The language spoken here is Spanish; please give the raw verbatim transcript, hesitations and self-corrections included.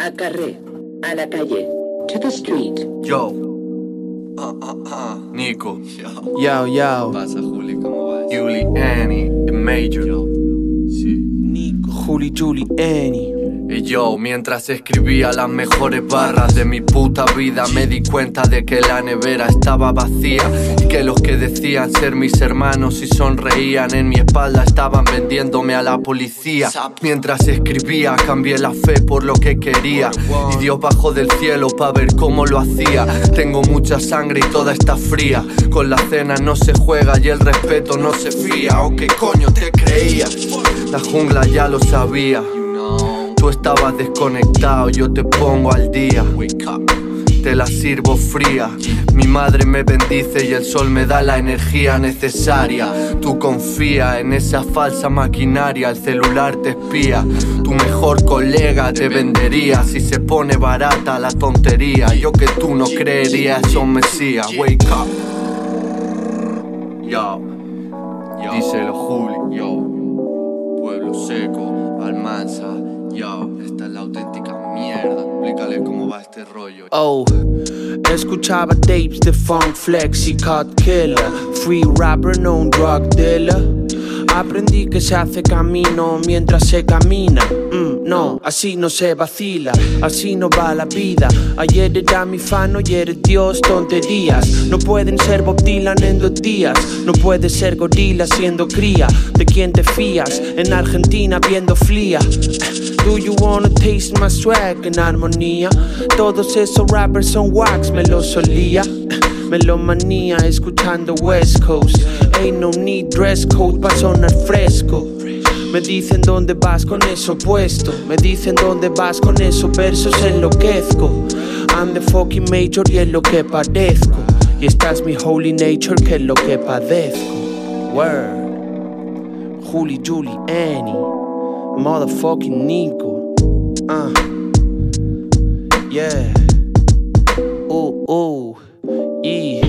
A carrer, a la calle, to the street. Yo. Uh, uh, uh. Nico. Yo, yo. yo. ¿Qué pasa, Juli? ¿Cómo vas? Juli, Annie, The Major. Yo. Sí. Nico. Juli, Juli, Annie. Y yo, mientras escribía las mejores barras de mi puta vida, me di cuenta de que la nevera estaba vacía y que los que decían ser mis hermanos y sonreían en mi espalda estaban vendiéndome a la policía. Mientras escribía, cambié la fe por lo que quería y Dios bajó del cielo pa' ver cómo lo hacía. Tengo mucha sangre y toda está fría. Con la cena no se juega y el respeto no se fía. ¿O qué coño te creías? La jungla ya lo sabía. Tú estabas desconectado, yo te pongo al día. Te la sirvo fría. Mi madre me bendice y el sol me da la energía necesaria. Tú confía en esa falsa maquinaria, el celular te espía. Tu mejor colega te vendería si se pone barata la tontería. Yo que tú no creerías son mesías. Wake up. Yo, díselo Juli. Yo, Pueblo Seco, Almanza. Yo, esta es la auténtica mierda. Explícale cómo va este rollo. Oh, escuchaba tapes de Funk Flex y Cut Killer. Free rapper, no un drug dealer. Aprendí que se hace camino mientras se camina. Mm, no, así no se vacila, así no va la vida. Ayer era mi fan, hoy eres Dios, tonterías. No pueden ser Bob Dylan en dos días. No puedes ser gorila siendo cría. ¿De quién te fías? En Argentina viendo Flia. Do you wanna taste my swag en armonía? Todos esos rappers son wax, me lo solía. Melomanía escuchando West Coast. Ain't no need dress code pa' sonar fresco. Me dicen dónde vas con eso puesto. Me dicen dónde vas con esos versos, enloquezco. I'm the fucking major y es lo que parezco. Y esta es mi holy nature que es lo que padezco. Word. Juli, Juli, Annie. Motherfucking Nico. Uh. Yeah. Oh, oh. Yeah.